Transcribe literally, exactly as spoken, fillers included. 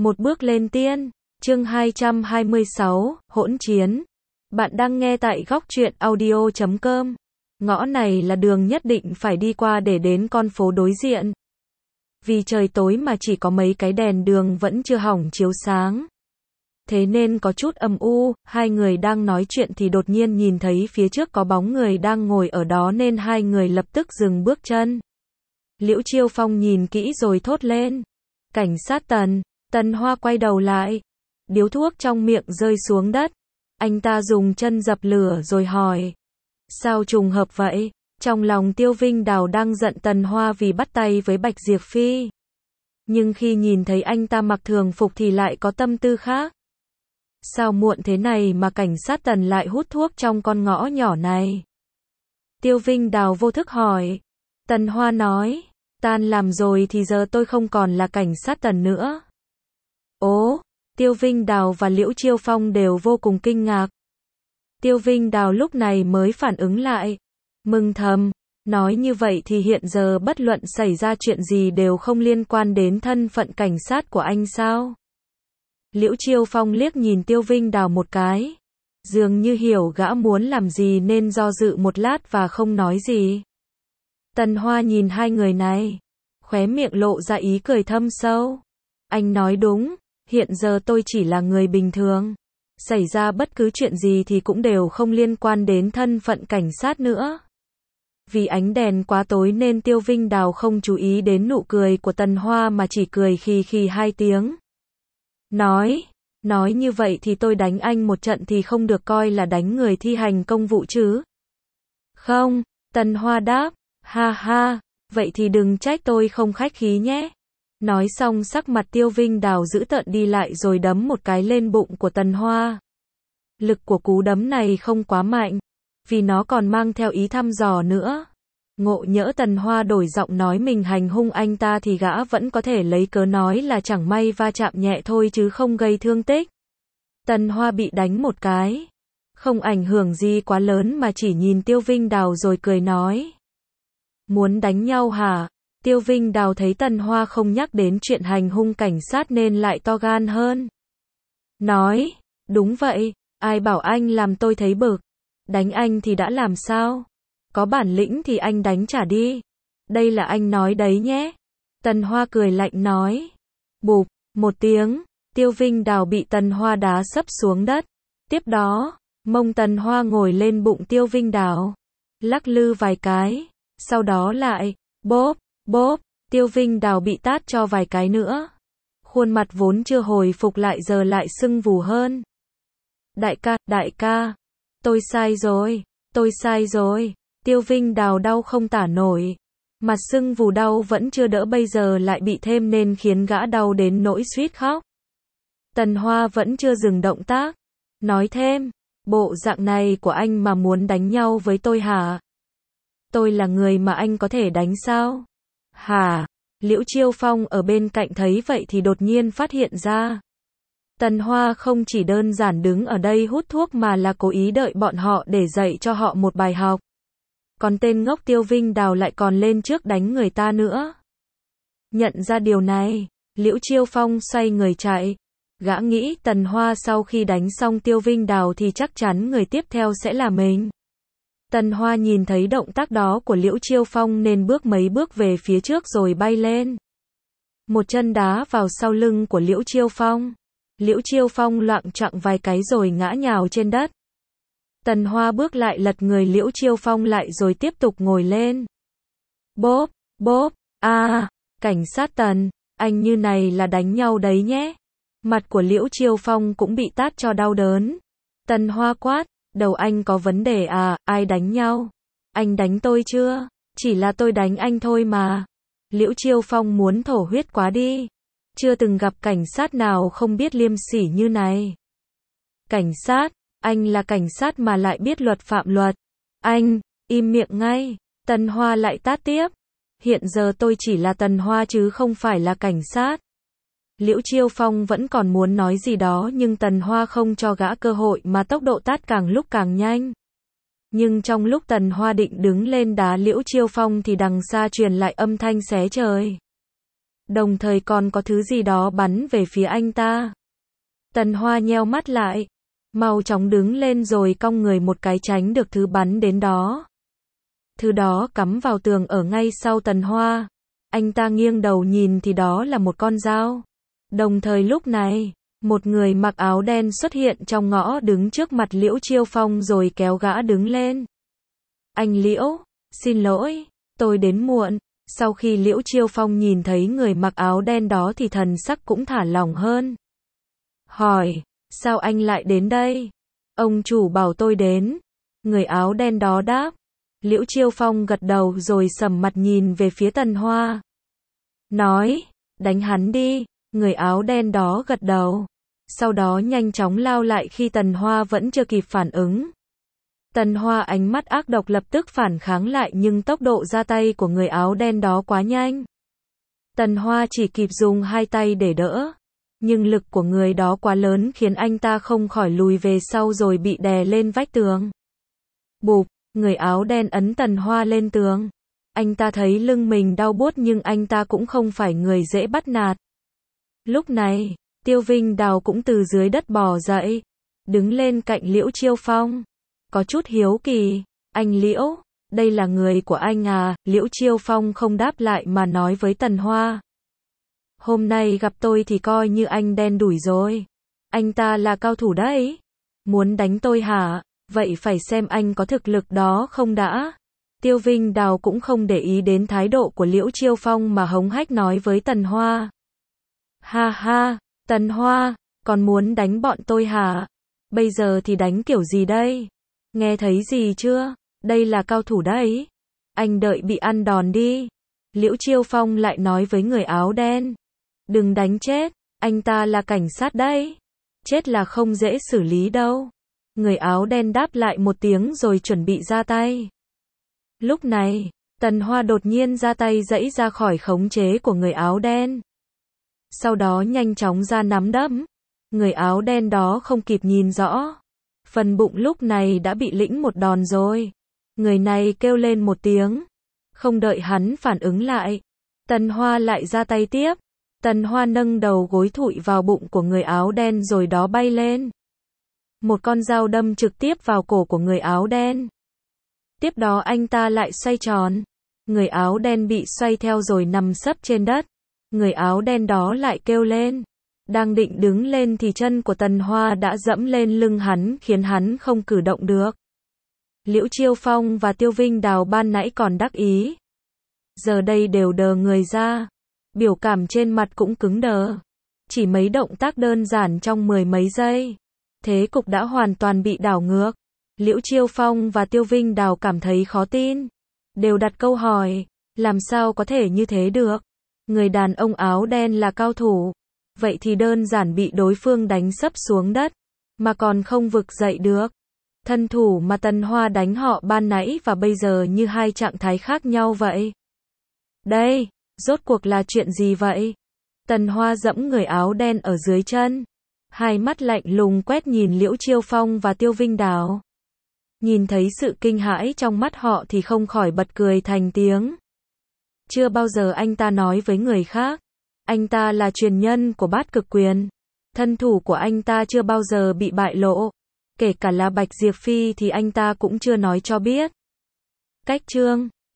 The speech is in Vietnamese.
Một bước lên tiên, chương hai trăm hai mươi sáu, hỗn chiến. Bạn đang nghe tại góc truyện audio chấm com. Ngõ này là đường nhất định phải đi qua để đến con phố đối diện. Vì trời tối mà chỉ có mấy cái đèn đường vẫn chưa hỏng chiếu sáng. Thế nên có chút âm u, hai người đang nói chuyện thì đột nhiên nhìn thấy phía trước có bóng người đang ngồi ở đó nên hai người lập tức dừng bước chân. Liễu Chiêu Phong nhìn kỹ rồi thốt lên. Cảnh sát Tần. Tần Hoa quay đầu lại. Điếu thuốc trong miệng rơi xuống đất. Anh ta dùng chân dập lửa rồi hỏi. Sao trùng hợp vậy? Trong lòng Tiêu Vinh Đào đang giận Tần Hoa vì bắt tay với Bạch Diệp Phi. Nhưng khi nhìn thấy anh ta mặc thường phục thì lại có tâm tư khác. Sao muộn thế này mà cảnh sát Tần lại hút thuốc trong con ngõ nhỏ này? Tiêu Vinh Đào vô thức hỏi. Tần Hoa nói. Tan làm rồi thì giờ tôi không còn là cảnh sát Tần nữa. Ố, Tiêu Vinh Đào và Liễu Chiêu Phong đều vô cùng kinh ngạc. Tiêu Vinh Đào lúc này mới phản ứng lại. Mừng thầm, nói như vậy thì hiện giờ bất luận xảy ra chuyện gì đều không liên quan đến thân phận cảnh sát của anh sao? Liễu Chiêu Phong liếc nhìn Tiêu Vinh Đào một cái. Dường như hiểu gã muốn làm gì nên do dự một lát và không nói gì. Tần Hoa nhìn hai người này. Khóe miệng lộ ra ý cười thâm sâu. Anh nói đúng, hiện giờ tôi chỉ là người bình thường. Xảy ra bất cứ chuyện gì thì cũng đều không liên quan đến thân phận cảnh sát nữa. Vì ánh đèn quá tối nên Tiêu Vinh Đào không chú ý đến nụ cười của Tần Hoa mà chỉ cười khì khì hai tiếng. Nói, nói như vậy thì tôi đánh anh một trận thì không được coi là đánh người thi hành công vụ chứ? Không, Tần Hoa đáp, ha ha, vậy thì đừng trách tôi không khách khí nhé. Nói xong sắc mặt Tiêu Vinh Đào dữ tợn đi lại rồi đấm một cái lên bụng của Tần Hoa. Lực của cú đấm này không quá mạnh, vì nó còn mang theo ý thăm dò nữa. Ngộ nhỡ Tần Hoa đổi giọng nói mình hành hung anh ta thì gã vẫn có thể lấy cớ nói là chẳng may va chạm nhẹ thôi chứ không gây thương tích. Tần Hoa bị đánh một cái, không ảnh hưởng gì quá lớn mà chỉ nhìn Tiêu Vinh Đào rồi cười nói. Muốn đánh nhau hả? Tiêu Vinh Đào thấy Tần Hoa không nhắc đến chuyện hành hung cảnh sát nên lại to gan hơn. Nói, đúng vậy, ai bảo anh làm tôi thấy bực. Đánh anh thì đã làm sao? Có bản lĩnh thì anh đánh trả đi. Đây là anh nói đấy nhé. Tần Hoa cười lạnh nói. Bụp, một tiếng, Tiêu Vinh Đào bị Tần Hoa đá sấp xuống đất. Tiếp đó, mông Tần Hoa ngồi lên bụng Tiêu Vinh Đào. Lắc lư vài cái, sau đó lại, bóp, bóp, Tiêu Vinh Đào bị tát cho vài cái nữa. Khuôn mặt vốn chưa hồi phục lại giờ lại sưng vù hơn. Đại ca, đại ca, tôi sai rồi, tôi sai rồi. Tiêu Vinh Đào đau không tả nổi. Mặt sưng vù đau vẫn chưa đỡ bây giờ lại bị thêm nên khiến gã đau đến nỗi suýt khóc. Tần Hoa vẫn chưa dừng động tác. Nói thêm, bộ dạng này của anh mà muốn đánh nhau với tôi hả? Tôi là người mà anh có thể đánh sao? Hả? Liễu Chiêu Phong ở bên cạnh thấy vậy thì đột nhiên phát hiện ra. Tần Hoa không chỉ đơn giản đứng ở đây hút thuốc mà là cố ý đợi bọn họ để dạy cho họ một bài học. Còn tên ngốc Tiêu Vinh Đào lại còn lên trước đánh người ta nữa. Nhận ra điều này, Liễu Chiêu Phong xoay người chạy. Gã nghĩ Tần Hoa sau khi đánh xong Tiêu Vinh Đào thì chắc chắn người tiếp theo sẽ là mình. Tần Hoa nhìn thấy động tác đó của Liễu Chiêu Phong nên bước mấy bước về phía trước rồi bay lên. Một chân đá vào sau lưng của Liễu Chiêu Phong. Liễu Chiêu Phong loạng choạng vài cái rồi ngã nhào trên đất. Tần Hoa bước lại lật người Liễu Chiêu Phong lại rồi tiếp tục ngồi lên. Bóp, bóp, a, à, cảnh sát Tần, anh như này là đánh nhau đấy nhé. Mặt của Liễu Chiêu Phong cũng bị tát cho đau đớn. Tần Hoa quát, đầu anh có vấn đề à, ai đánh nhau? Anh đánh tôi chưa? Chỉ là tôi đánh anh thôi mà. Liễu Chiêu Phong muốn thổ huyết quá đi. Chưa từng gặp cảnh sát nào không biết liêm sỉ như này. Cảnh sát, anh là cảnh sát mà lại biết luật phạm luật. Anh, im miệng ngay. Tần Hoa lại tát tiếp. Hiện giờ tôi chỉ là Tần Hoa chứ không phải là cảnh sát. Liễu Chiêu Phong vẫn còn muốn nói gì đó nhưng Tần Hoa không cho gã cơ hội mà tốc độ tát càng lúc càng nhanh. Nhưng trong lúc Tần Hoa định đứng lên đá Liễu Chiêu Phong thì đằng xa truyền lại âm thanh xé trời. đồng thời còn có thứ gì đó bắn về phía anh ta. Tần Hoa nheo mắt lại, mau chóng đứng lên rồi cong người một cái tránh được thứ bắn đến đó. Thứ đó cắm vào tường ở ngay sau Tần Hoa. Anh ta nghiêng đầu nhìn thì đó là một con dao. Đồng thời lúc này, một người mặc áo đen xuất hiện trong ngõ đứng trước mặt Liễu Chiêu Phong rồi kéo gã đứng lên. Anh Liễu, xin lỗi, tôi đến muộn. Sau khi Liễu Chiêu Phong nhìn thấy người mặc áo đen đó thì thần sắc cũng thả lỏng hơn. Hỏi, sao anh lại đến đây? Ông chủ bảo tôi đến. Người áo đen đó đáp. Liễu Chiêu Phong gật đầu rồi sầm mặt nhìn về phía Tần Hoa. Nói, đánh hắn đi. Người áo đen đó gật đầu. Sau đó nhanh chóng lao lại khi Tần Hoa vẫn chưa kịp phản ứng. Tần Hoa ánh mắt ác độc lập tức phản kháng lại nhưng tốc độ ra tay của người áo đen đó quá nhanh. Tần Hoa chỉ kịp dùng hai tay để đỡ. Nhưng lực của người đó quá lớn khiến anh ta không khỏi lùi về sau rồi bị đè lên vách tường. Bụp, người áo đen ấn Tần Hoa lên tường. Anh ta thấy lưng mình đau buốt nhưng anh ta cũng không phải người dễ bắt nạt. Lúc này, Tiêu Vinh Đào cũng từ dưới đất bò dậy, đứng lên cạnh Liễu Chiêu Phong. Có chút hiếu kỳ, anh Liễu, đây là người của anh à? Liễu Chiêu Phong không đáp lại mà nói với Tần Hoa. Hôm nay gặp tôi thì coi như anh đen đủi rồi. Anh ta là cao thủ đấy. Muốn đánh tôi hả? Vậy phải xem anh có thực lực đó không đã. Tiêu Vinh Đào cũng không để ý đến thái độ của Liễu Chiêu Phong mà hống hách nói với Tần Hoa. Ha ha, Tần Hoa, còn muốn đánh bọn tôi hả? Bây giờ thì đánh kiểu gì đây? Nghe thấy gì chưa? Đây là cao thủ đấy. Anh đợi bị ăn đòn đi. Liễu Chiêu Phong lại nói với người áo đen. Đừng đánh chết, anh ta là cảnh sát đấy. Chết là không dễ xử lý đâu. Người áo đen đáp lại một tiếng rồi chuẩn bị ra tay. Lúc này, Tần Hoa đột nhiên ra tay giãy ra khỏi khống chế của người áo đen. Sau đó nhanh chóng ra nắm đấm. Người áo đen đó không kịp nhìn rõ. Phần bụng lúc này đã bị lĩnh một đòn rồi. Người này kêu lên một tiếng. Không đợi hắn phản ứng lại. Tần Hoa lại ra tay tiếp. Tần Hoa nâng đầu gối thụi vào bụng của người áo đen rồi đó bay lên. Một con dao đâm trực tiếp vào cổ của người áo đen. Tiếp đó anh ta lại xoay tròn. Người áo đen bị xoay theo rồi nằm sấp trên đất. Người áo đen đó lại kêu lên. Đang định đứng lên thì chân của Tần Hoa đã dẫm lên lưng hắn khiến hắn không cử động được. Liễu Chiêu Phong và Tiêu Vinh Đào ban nãy còn đắc ý. Giờ đây đều đờ người ra. Biểu cảm trên mặt cũng cứng đờ. Chỉ mấy động tác đơn giản trong mười mấy giây. Thế cục đã hoàn toàn bị đảo ngược. Liễu Chiêu Phong và Tiêu Vinh Đào cảm thấy khó tin. Đều đặt câu hỏi. Làm sao có thể như thế được? Người đàn ông áo đen là cao thủ. Vậy thì đơn giản bị đối phương đánh sấp xuống đất. Mà còn không vực dậy được. Thân thủ mà Tần Hoa đánh họ ban nãy và bây giờ như hai trạng thái khác nhau vậy. Đây, rốt cuộc là chuyện gì vậy? Tần Hoa dẫm người áo đen ở dưới chân. Hai mắt lạnh lùng quét nhìn Liễu Chiêu Phong và Tiêu Vinh Đào. Nhìn thấy sự kinh hãi trong mắt họ thì không khỏi bật cười thành tiếng. Chưa bao giờ anh ta nói với người khác. Anh ta là truyền nhân của Bát Cực Quyền. Thân thủ của anh ta chưa bao giờ bị bại lộ. Kể cả là Bạch Diệp Phi thì anh ta cũng chưa nói cho biết. Cách chương